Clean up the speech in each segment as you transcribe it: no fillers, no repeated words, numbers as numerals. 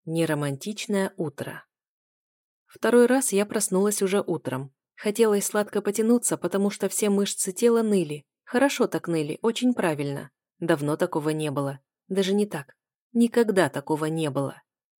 Неромантичное утро. Второй раз я проснулась уже утром. Хотелось сладко потянуться, потому что все мышцы тела ныли. Хорошо так ныли, очень правильно. Давно такого не было. Даже не так. Никогда такого не было.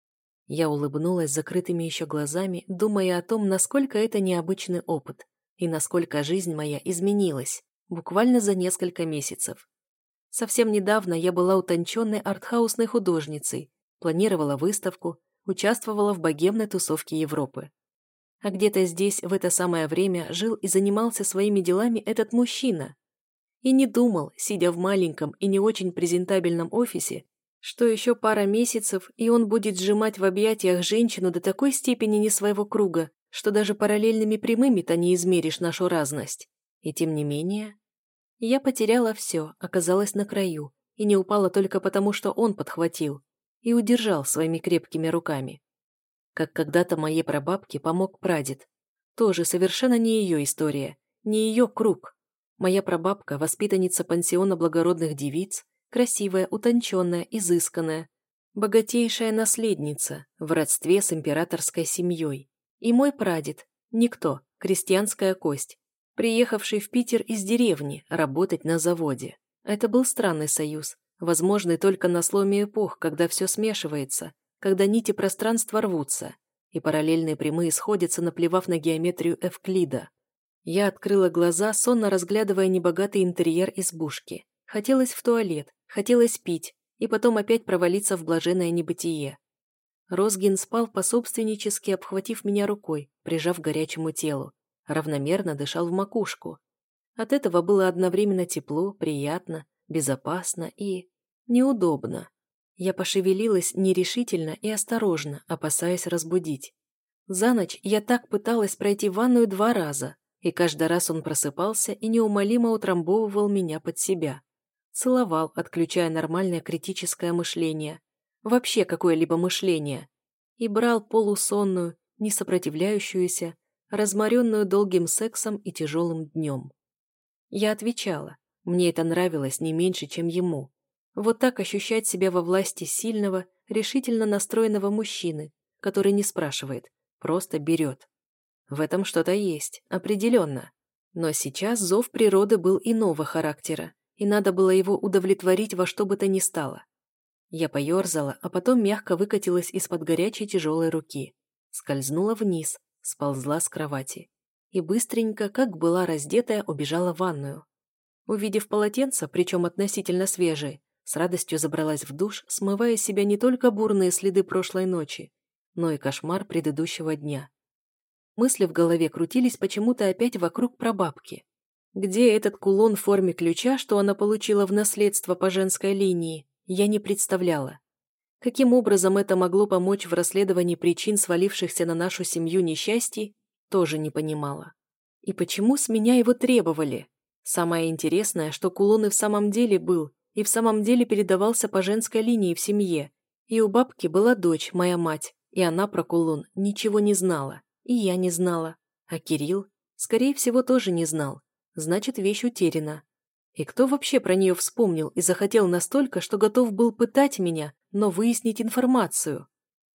Я улыбнулась закрытыми еще глазами, думая о том, насколько это необычный опыт и насколько жизнь моя изменилась, буквально за несколько месяцев. Совсем недавно я была утонченной артхаусной художницей, планировала выставку, участвовала в богемной тусовке Европы. А где-то здесь в это самое время жил и занимался своими делами этот мужчина. И не думал, сидя в маленьком и не очень презентабельном офисе, что еще пара месяцев, и он будет сжимать в объятиях женщину до такой степени не своего круга, что даже параллельными прямыми-то не измеришь нашу разность. И тем не менее... Я потеряла все, оказалась на краю, и не упала только потому, что он подхватил и удержал своими крепкими руками. Как когда-то моей прабабке помог прадед. Тоже совершенно не ее история, не ее круг. Моя прабабка – воспитанница пансиона благородных девиц, красивая, утонченная, изысканная, богатейшая наследница в родстве с императорской семьей. И мой прадед – никто, крестьянская кость, приехавший в Питер из деревни работать на заводе. Это был странный союз, возможный только на сломе эпох, когда все смешивается, когда нити пространства рвутся, и параллельные прямые сходятся, наплевав на геометрию Эвклида. Я открыла глаза, сонно разглядывая небогатый интерьер избушки. Хотелось в туалет, хотелось пить, и потом опять провалиться в блаженное небытие. Розгин спал пособственнически, обхватив меня рукой, прижав к горячему телу. Равномерно дышал в макушку. От этого было одновременно тепло, приятно, безопасно и... неудобно. Я пошевелилась нерешительно и осторожно, опасаясь разбудить. За ночь я так пыталась пройти ванную 2 раза, и каждый раз он просыпался и неумолимо утрамбовывал меня под себя. Целовал, отключая нормальное критическое мышление. Вообще какое-либо мышление. И брал полусонную, не сопротивляющуюся, разморенную долгим сексом и тяжелым днем. Я отвечала. Мне это нравилось не меньше, чем ему. Вот так ощущать себя во власти сильного, решительно настроенного мужчины, который не спрашивает, просто берет. В этом что-то есть, определенно. Но сейчас зов природы был иного характера, и надо было его удовлетворить во что бы то ни стало. Я поерзала, а потом мягко выкатилась из-под горячей тяжелой руки. Скользнула вниз, сползла с кровати. И быстренько, как была раздетая, убежала в ванную. Увидев полотенце, причем относительно свежее, с радостью забралась в душ, смывая с себя не только бурные следы прошлой ночи, но и кошмар предыдущего дня. Мысли в голове крутились почему-то опять вокруг прабабки. Где этот кулон в форме ключа, что она получила в наследство по женской линии, я не представляла. Каким образом это могло помочь в расследовании причин свалившихся на нашу семью несчастий, тоже не понимала. И почему с меня его требовали? Самое интересное, что кулон и в самом деле был, и в самом деле передавался по женской линии в семье. И у бабки была дочь, моя мать, и она про кулон ничего не знала. И я не знала. А Кирилл, скорее всего, тоже не знал. Значит, вещь утеряна. И кто вообще про нее вспомнил и захотел настолько, что готов был пытать меня, но выяснить информацию?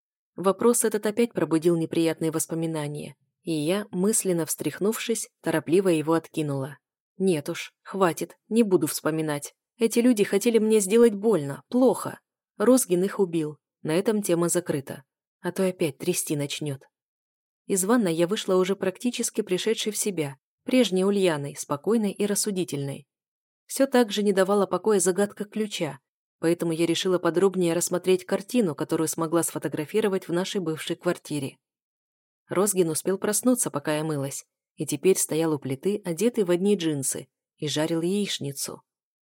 Вопрос этот опять пробудил неприятные воспоминания, и я, мысленно встряхнувшись, торопливо его откинула. Нет уж, хватит, не буду вспоминать. Эти люди хотели мне сделать больно, плохо. Розгин их убил, на этом тема закрыта. А то опять трясти начнет. Из ванной я вышла уже практически пришедшей в себя, прежней Ульяной, спокойной и рассудительной. Все так же не давала покоя загадка ключа, поэтому я решила подробнее рассмотреть картину, которую смогла сфотографировать в нашей бывшей квартире. Розгин успел проснуться, пока я мылась, и теперь стоял у плиты, одетый в одни джинсы, и жарил яичницу.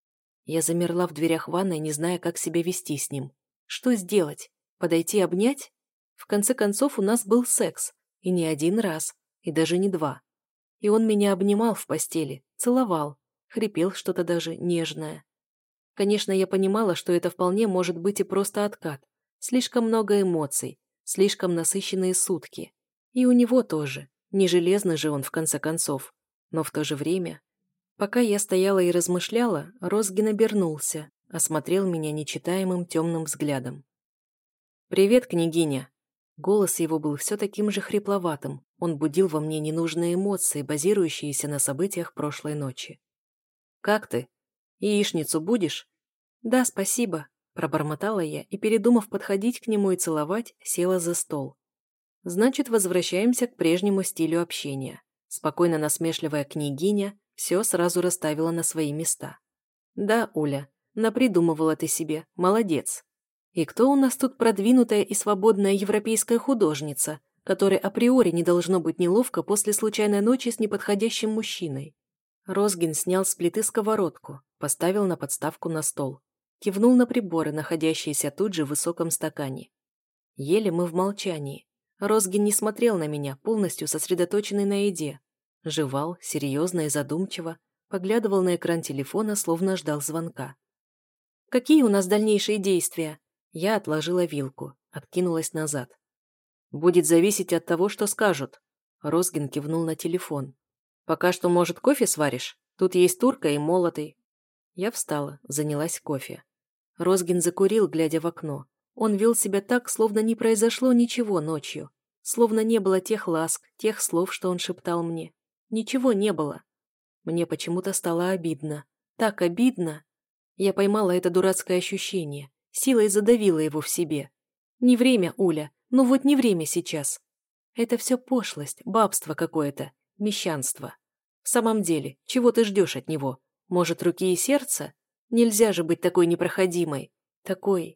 Я замерла в дверях ванной, не зная, как себя вести с ним. Что сделать? Подойти обнять? В конце концов, у нас был секс, и не один раз, и даже не 2. И он меня обнимал в постели, целовал, хрипел что-то даже нежное. Конечно, я понимала, что это вполне может быть и просто откат. Слишком много эмоций, слишком насыщенные сутки. И у него тоже. Не железный же он, в конце концов. Но в то же время... Пока я стояла и размышляла, Розгин обернулся, осмотрел меня нечитаемым темным взглядом. «Привет, княгиня!» Голос его был все таким же хрипловатым. Он будил во мне ненужные эмоции, базирующиеся на событиях прошлой ночи. «Как ты? Яичницу будешь?» «Да, спасибо», – пробормотала я и, передумав подходить к нему и целовать, села за стол. «Значит, возвращаемся к прежнему стилю общения». Спокойно насмешливая княгиня все сразу расставила на свои места. «Да, Уля, напридумывала ты себе, молодец. И кто у нас тут продвинутая и свободная европейская художница, которой априори не должно быть неловко после случайной ночи с неподходящим мужчиной?» Розгин снял с плиты сковородку, поставил на подставку на стол. Кивнул на приборы, находящиеся тут же в высоком стакане. Ели мы в молчании. Розгин не смотрел на меня, полностью сосредоточенный на еде. Жевал, серьезно и задумчиво, поглядывал на экран телефона, словно ждал звонка. «Какие у нас дальнейшие действия?» Я отложила вилку, откинулась назад. «Будет зависеть от того, что скажут». Розгин кивнул на телефон. «Пока что, может, кофе сваришь? Тут есть турка и молотый». Я встала, занялась кофе. Розгин закурил, глядя в окно. Он вел себя так, словно не произошло ничего ночью. Словно не было тех ласк, тех слов, что он шептал мне. Ничего не было. Мне почему-то стало обидно. Так обидно. Я поймала это дурацкое ощущение. Силой задавила его в себе. Не время, Уля. Ну вот не время сейчас. Это все пошлость, бабство какое-то, мещанство. В самом деле, чего ты ждешь от него? Может, руки и сердца? Нельзя же быть такой непроходимой. Такой...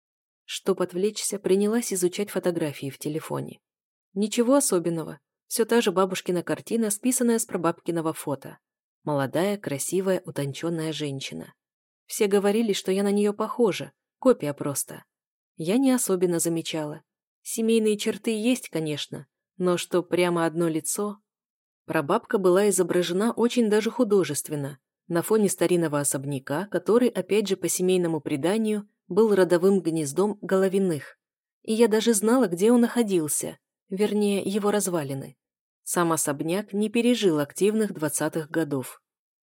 Чтоб отвлечься, принялась изучать фотографии в телефоне. Ничего особенного. Все та же бабушкина картина, списанная с прабабкиного фото. Молодая, красивая, утонченная женщина. Все говорили, что я на нее похожа, копия просто. Я не особенно замечала. Семейные черты есть, конечно, но что прямо одно лицо... Прабабка была изображена очень даже художественно, на фоне старинного особняка, который, опять же по семейному преданию, был родовым гнездом Головиных. И я даже знала, где он находился, вернее, его развалины. Сам особняк не пережил активных 20-х годов.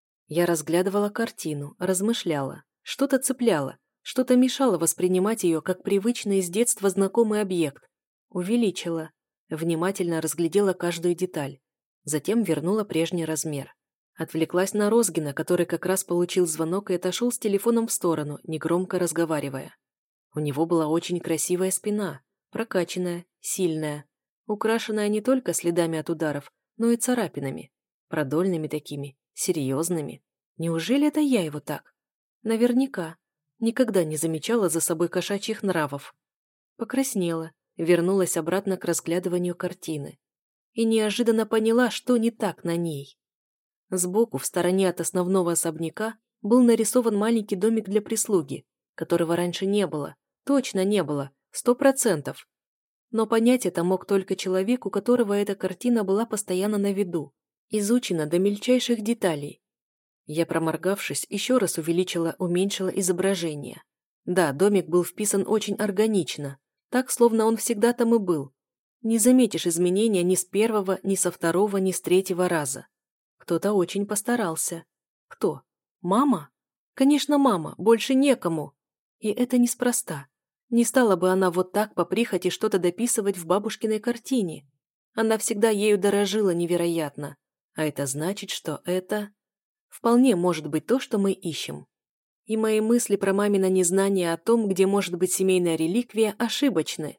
Я разглядывала картину, размышляла, что-то цепляло, что-то мешало воспринимать ее как привычный с детства знакомый объект. Увеличила, внимательно разглядела каждую деталь, затем вернула прежний размер. Отвлеклась на Розгина, который как раз получил звонок и отошел с телефоном в сторону, негромко разговаривая. У него была очень красивая спина, прокачанная, сильная, украшенная не только следами от ударов, но и царапинами, продольными такими, серьезными. Неужели это я его так? Наверняка. Никогда не замечала за собой кошачьих нравов. Покраснела, вернулась обратно к разглядыванию картины. И неожиданно поняла, что не так на ней. Сбоку, в стороне от основного особняка, был нарисован маленький домик для прислуги, которого раньше не было, точно не было, 100%. Но понять это мог только человек, у которого эта картина была постоянно на виду, изучена до мельчайших деталей. Я, проморгавшись, еще раз уменьшила изображение. Да, домик был вписан очень органично, так, словно он всегда там и был. Не заметишь изменения ни с первого, ни со второго, ни с третьего раза. Кто-то очень постарался. Кто? Мама? Конечно, мама, больше некому. И это неспроста. Не стала бы она вот так по прихоти что-то дописывать в бабушкиной картине. Она всегда ею дорожила невероятно. А это значит, что это... Вполне может быть то, что мы ищем. И мои мысли про мамино незнание о том, где может быть семейная реликвия, ошибочны.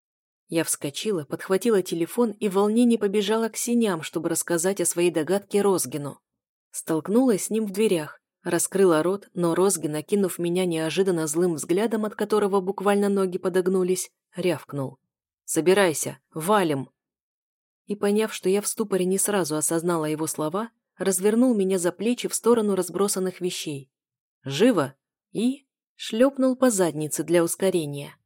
Я вскочила, подхватила телефон и в волнении побежала к синям, чтобы рассказать о своей догадке Розгину. Столкнулась с ним в дверях, раскрыла рот, но Розгин, окинув меня неожиданно злым взглядом, от которого буквально ноги подогнулись, рявкнул. «Собирайся, валим!» И, поняв, что я в ступоре не сразу осознала его слова, развернул меня за плечи в сторону разбросанных вещей. «Живо!» и шлепнул по заднице для ускорения.